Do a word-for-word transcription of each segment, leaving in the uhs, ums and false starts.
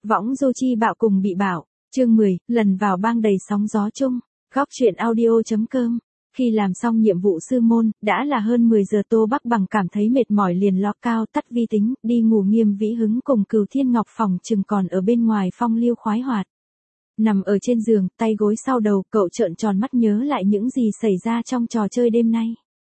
Võng du chi bạo cùng bị bạo, chương mười, lần vào bang đầy sóng gió chung, góc truyện audio.com. Khi làm xong nhiệm vụ sư môn, đã là hơn mười giờ Tô Bắc Bằng cảm thấy mệt mỏi liền ló cao tắt vi tính, đi ngủ. Nghiêm Vĩ Hứng cùng Cửu Thiên Ngọc phòng chừng còn ở bên ngoài phong lưu khoái hoạt. Nằm ở trên giường, tay gối sau đầu, cậu trợn tròn mắt nhớ lại những gì xảy ra trong trò chơi đêm nay.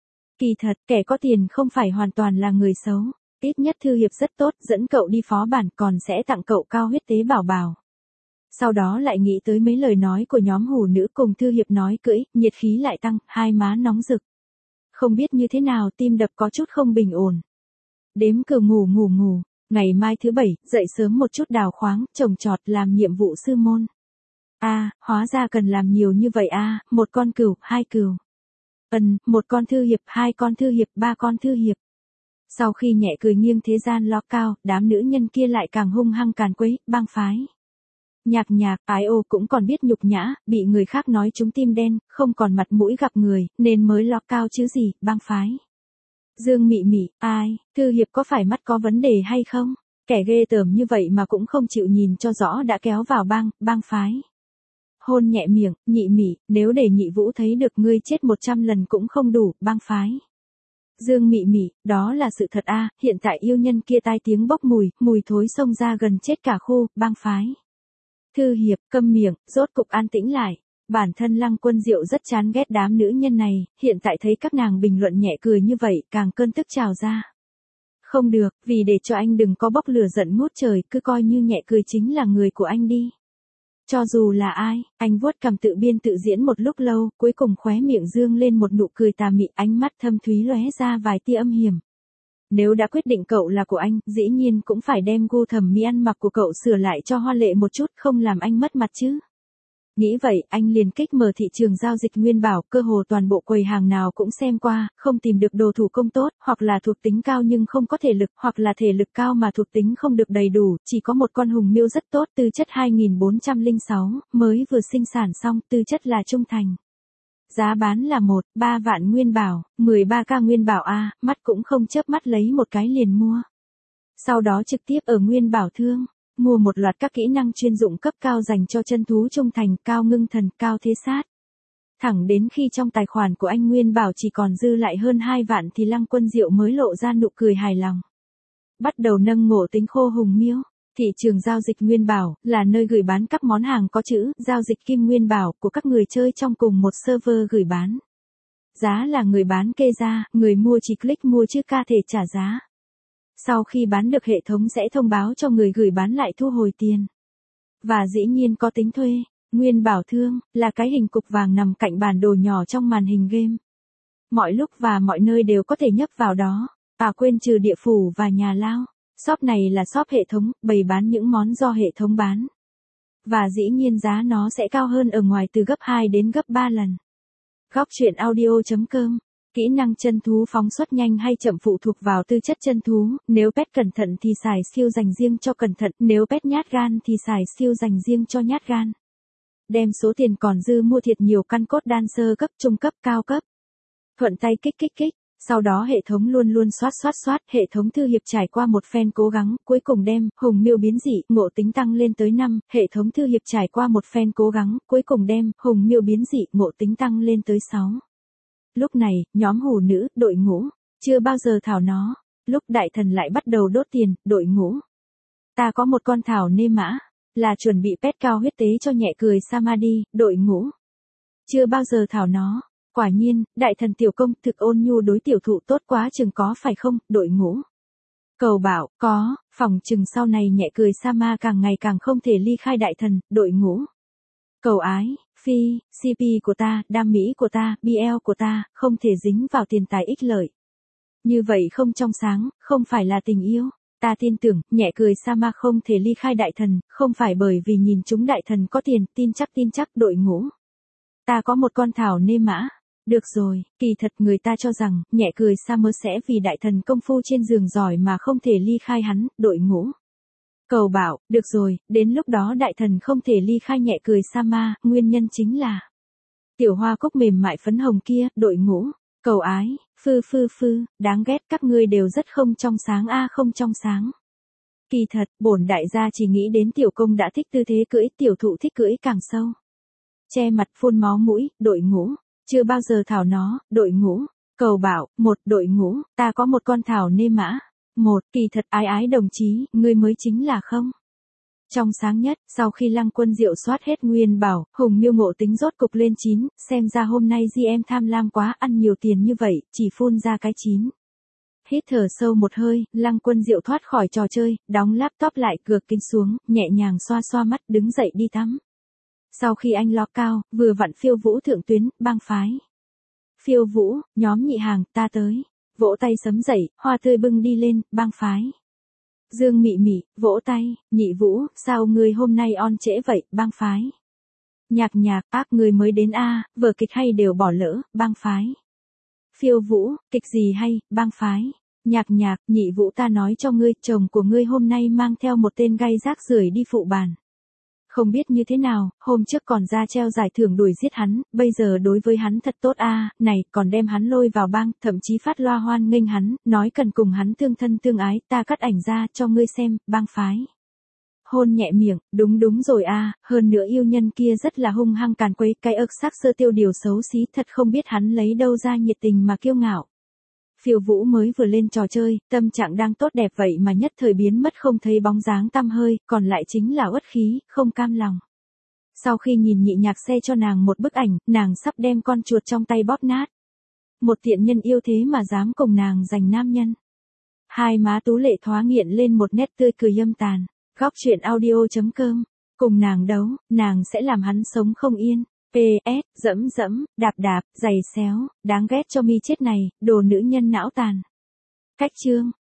Kỳ thật, kẻ có tiền không phải hoàn toàn là người xấu. Ít nhất Thư Hiệp rất tốt, dẫn cậu đi phó bản còn sẽ tặng cậu cao huyết tế bảo bảo. Sau đó lại nghĩ tới mấy lời nói của nhóm hủ nữ cùng Thư Hiệp nói cưỡi, nhiệt khí lại tăng, hai má nóng rực. Không biết như thế nào tim đập có chút không bình ổn. Đếm cờ ngủ ngủ ngủ, ngày mai thứ bảy, dậy sớm một chút đào khoáng, trồng trọt làm nhiệm vụ sư môn. A, à, hóa ra cần làm nhiều như vậy a, à, một con cừu, hai cừu. Ừm, một con Thư Hiệp, hai con Thư Hiệp, ba con Thư Hiệp. Sau khi nhẹ cười nghiêng thế gian lo cao, đám nữ nhân kia lại càng hung hăng càn quấy, bang phái. Nhạc nhạc, ái ô cũng còn biết nhục nhã, bị người khác nói chúng tim đen, không còn mặt mũi gặp người, nên mới lo cao chứ gì, bang phái. Dương Mị Mị, ai, Thư Hiệp có phải mắt có vấn đề hay không? Kẻ ghê tởm như vậy mà cũng không chịu nhìn cho rõ đã kéo vào bang, bang phái. Hôn nhẹ miệng, Nhị Mị, nếu để Nhị Vũ thấy được ngươi chết một trăm lần cũng không đủ, bang phái. Dương Mị Mị, đó là sự thật a, à, hiện tại yêu nhân kia tai tiếng bốc mùi, mùi thối xông ra gần chết cả khu, bang phái. Thư Hiệp, câm miệng, rốt cục an tĩnh lại. Bản thân Lăng Quân Diệu rất chán ghét đám nữ nhân này, hiện tại thấy các nàng bình luận nhẹ cười như vậy, càng cơn tức trào ra. Không được, vì để cho anh đừng có bốc lửa giận ngút trời, cứ coi như nhẹ cười chính là người của anh đi. Cho dù là ai, anh vuốt cằm tự biên tự diễn một lúc lâu, cuối cùng khóe miệng dương lên một nụ cười tà mị, ánh mắt thâm thúy lóe ra vài tia âm hiểm. Nếu đã quyết định cậu là của anh, dĩ nhiên cũng phải đem gu thẩm mỹ ăn mặc của cậu sửa lại cho hoa lệ một chút, không làm anh mất mặt chứ. Nghĩ vậy, anh liền kích mở thị trường giao dịch Nguyên Bảo, cơ hồ toàn bộ quầy hàng nào cũng xem qua, không tìm được đồ thủ công tốt, hoặc là thuộc tính cao nhưng không có thể lực, hoặc là thể lực cao mà thuộc tính không được đầy đủ, chỉ có một con hùng miêu rất tốt, tư chất hai nghìn bốn trăm lẻ sáu, mới vừa sinh sản xong, tư chất là trung thành. Giá bán là một phẩy ba vạn Nguyên Bảo, mười ba k Nguyên Bảo a, mắt cũng không chớp mắt lấy một cái liền mua. Sau đó trực tiếp ở Nguyên Bảo Thương, mua một loạt các kỹ năng chuyên dụng cấp cao dành cho chân thú trung thành, cao ngưng thần, cao thế sát. Thẳng đến khi trong tài khoản của anh Nguyên Bảo chỉ còn dư lại hơn hai vạn thì Lăng Quân Diệu mới lộ ra nụ cười hài lòng. Bắt đầu nâng ngộ tính khô hùng miêu. Thị trường giao dịch Nguyên Bảo là nơi gửi bán các món hàng có chữ giao dịch kim Nguyên Bảo của các người chơi trong cùng một server gửi bán. Giá là người bán kê ra, người mua chỉ click mua chứ ca thể trả giá. Sau khi bán được hệ thống sẽ thông báo cho người gửi bán lại thu hồi tiền. Và dĩ nhiên có tính thuê. Nguyên Bảo Thương là cái hình cục vàng nằm cạnh bản đồ nhỏ trong màn hình game. Mọi lúc và mọi nơi đều có thể nhấp vào đó. À quên trừ địa phủ và nhà lao. Shop này là shop hệ thống, bày bán những món do hệ thống bán. Và dĩ nhiên giá nó sẽ cao hơn ở ngoài từ gấp hai đến gấp ba lần. Góc truyện audio.com. Kỹ năng chân thú phóng xuất nhanh hay chậm phụ thuộc vào tư chất chân thú, nếu pet cẩn thận thì xài siêu dành riêng cho cẩn thận, nếu pet nhát gan thì xài siêu dành riêng cho nhát gan. Đem số tiền còn dư mua thiệt nhiều căn cốt đan sơ cấp, trung cấp, cao cấp. Thuận tay kích kích kích. Sau đó hệ thống luôn luôn soát soát soát, hệ thống Thư Hiệp trải qua một phen cố gắng, cuối cùng đem hùng miêu biến dị, ngộ tính tăng lên tới năm, hệ thống Thư Hiệp trải qua một phen cố gắng, cuối cùng đem hùng miêu biến dị, ngộ tính tăng lên tới sáu. Lúc này, nhóm hủ nữ, đội ngũ, chưa bao giờ thảo nó, lúc đại thần lại bắt đầu đốt tiền, đội ngũ. Ta có một con thảo nê mã, là chuẩn bị pet cao huyết tế cho nhẹ cười Samadhi, đội ngũ. Chưa bao giờ thảo nó. Quả nhiên, đại thần tiểu công thực ôn nhu đối tiểu thụ tốt quá chừng có phải không, đội ngũ. Cầu bảo, có, phòng chừng sau này nhẹ cười Sama càng ngày càng không thể ly khai đại thần, đội ngũ. Cầu ái, phi, xê pê của ta, đam mỹ của ta, bê lờ của ta, không thể dính vào tiền tài ích lợi. Như vậy không trong sáng, không phải là tình yêu. Ta tin tưởng, nhẹ cười Sama không thể ly khai đại thần, không phải bởi vì nhìn chúng đại thần có tiền, tin chắc tin chắc đội ngũ. Ta có một con thảo nê mã. Được rồi, kỳ thật người ta cho rằng, nhẹ cười Summer sẽ vì đại thần công phu trên giường giỏi mà không thể ly khai hắn, đội ngũ. Cầu bảo, được rồi, đến lúc đó đại thần không thể ly khai nhẹ cười Sama, nguyên nhân chính là tiểu hoa cúc mềm mại phấn hồng kia, đội ngũ. Cầu ái, phư phư phư, đáng ghét các ngươi đều rất không trong sáng a không trong sáng. Kỳ thật, bổn đại gia chỉ nghĩ đến tiểu công đã thích tư thế cưỡi, tiểu thụ thích cưỡi càng sâu. Che mặt phun máu mũi, đội ngũ. Chưa bao giờ thảo nó, đội ngũ. Cầu bảo, một, đội ngũ, ta có một con thảo nê mã. Một, kỳ thật ái ái đồng chí, ngươi mới chính là không. Trong sáng nhất, sau khi Lăng Quân Diệu soát hết nguyên bảo, Hùng Miêu ngộ tính rốt cục lên chín, xem ra hôm nay gi em tham lam quá, ăn nhiều tiền như vậy, chỉ phun ra cái chín. Hít thở sâu một hơi, Lăng Quân Diệu thoát khỏi trò chơi, đóng laptop lại, cược kính xuống, nhẹ nhàng xoa xoa mắt, đứng dậy đi tắm. Sau khi anh lo cao, vừa vặn Phiêu Vũ thượng tuyến, bang phái. Phiêu Vũ, nhóm nhị hàng, ta tới. Vỗ tay sấm dậy, hoa tươi bưng đi lên, bang phái. Dương Mị Mị, vỗ tay, Nhị Vũ, sao ngươi hôm nay on trễ vậy, bang phái. Nhạc Nhạc, ác ngươi mới đến a, vở kịch hay đều bỏ lỡ, bang phái. Phiêu Vũ, kịch gì hay, bang phái. Nhạc Nhạc, Nhị Vũ ta nói cho ngươi, chồng của ngươi hôm nay mang theo một tên gay rác rưởi đi phụ bàn. Không biết như thế nào, hôm trước còn ra treo giải thưởng đuổi giết hắn, bây giờ đối với hắn thật tốt a, này, còn đem hắn lôi vào bang, thậm chí phát loa hoan nghênh hắn, nói cần cùng hắn tương thân tương ái, ta cắt ảnh ra cho ngươi xem, bang phái. Hôn nhẹ miệng, đúng đúng rồi a, hơn nữa yêu nhân kia rất là hung hăng càn quấy, cái ức sắc sơ tiêu điều xấu xí, thật không biết hắn lấy đâu ra nhiệt tình mà kiêu ngạo. Phiêu Vũ mới vừa lên trò chơi, tâm trạng đang tốt đẹp vậy mà nhất thời biến mất không thấy bóng dáng tăm hơi, còn lại chính là uất khí, không cam lòng. Sau khi nhìn Nhị Nhạc xe cho nàng một bức ảnh, nàng sắp đem con chuột trong tay bóp nát. Một tiện nhân yêu thế mà dám cùng nàng giành nam nhân. Hai má tú lệ thoá nghiện lên một nét tươi cười âm tàn. Góc truyện audio chấm com. Cùng nàng đấu, nàng sẽ làm hắn sống không yên. pê ét, dẫm dẫm, đạp đạp, giày xéo, đáng ghét cho mi chết này, đồ nữ nhân não tàn. Cách chương.